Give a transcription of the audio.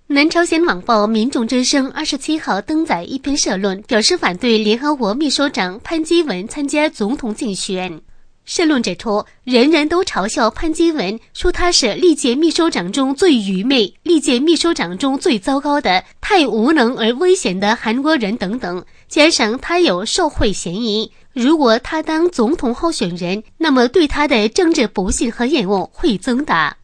南朝鲜网报《民众之声》27号登载一篇社论，表示反对联合国秘书长潘基文参加总统竞选。社论指出，人人都嘲笑潘基文，说他是历届秘书长中最愚昧、历届秘书长中最糟糕的、太无能而危险的韩国人等等，加上他有受贿嫌疑。如果他当总统候选人，那么对他的政治不信和厌恶会增大。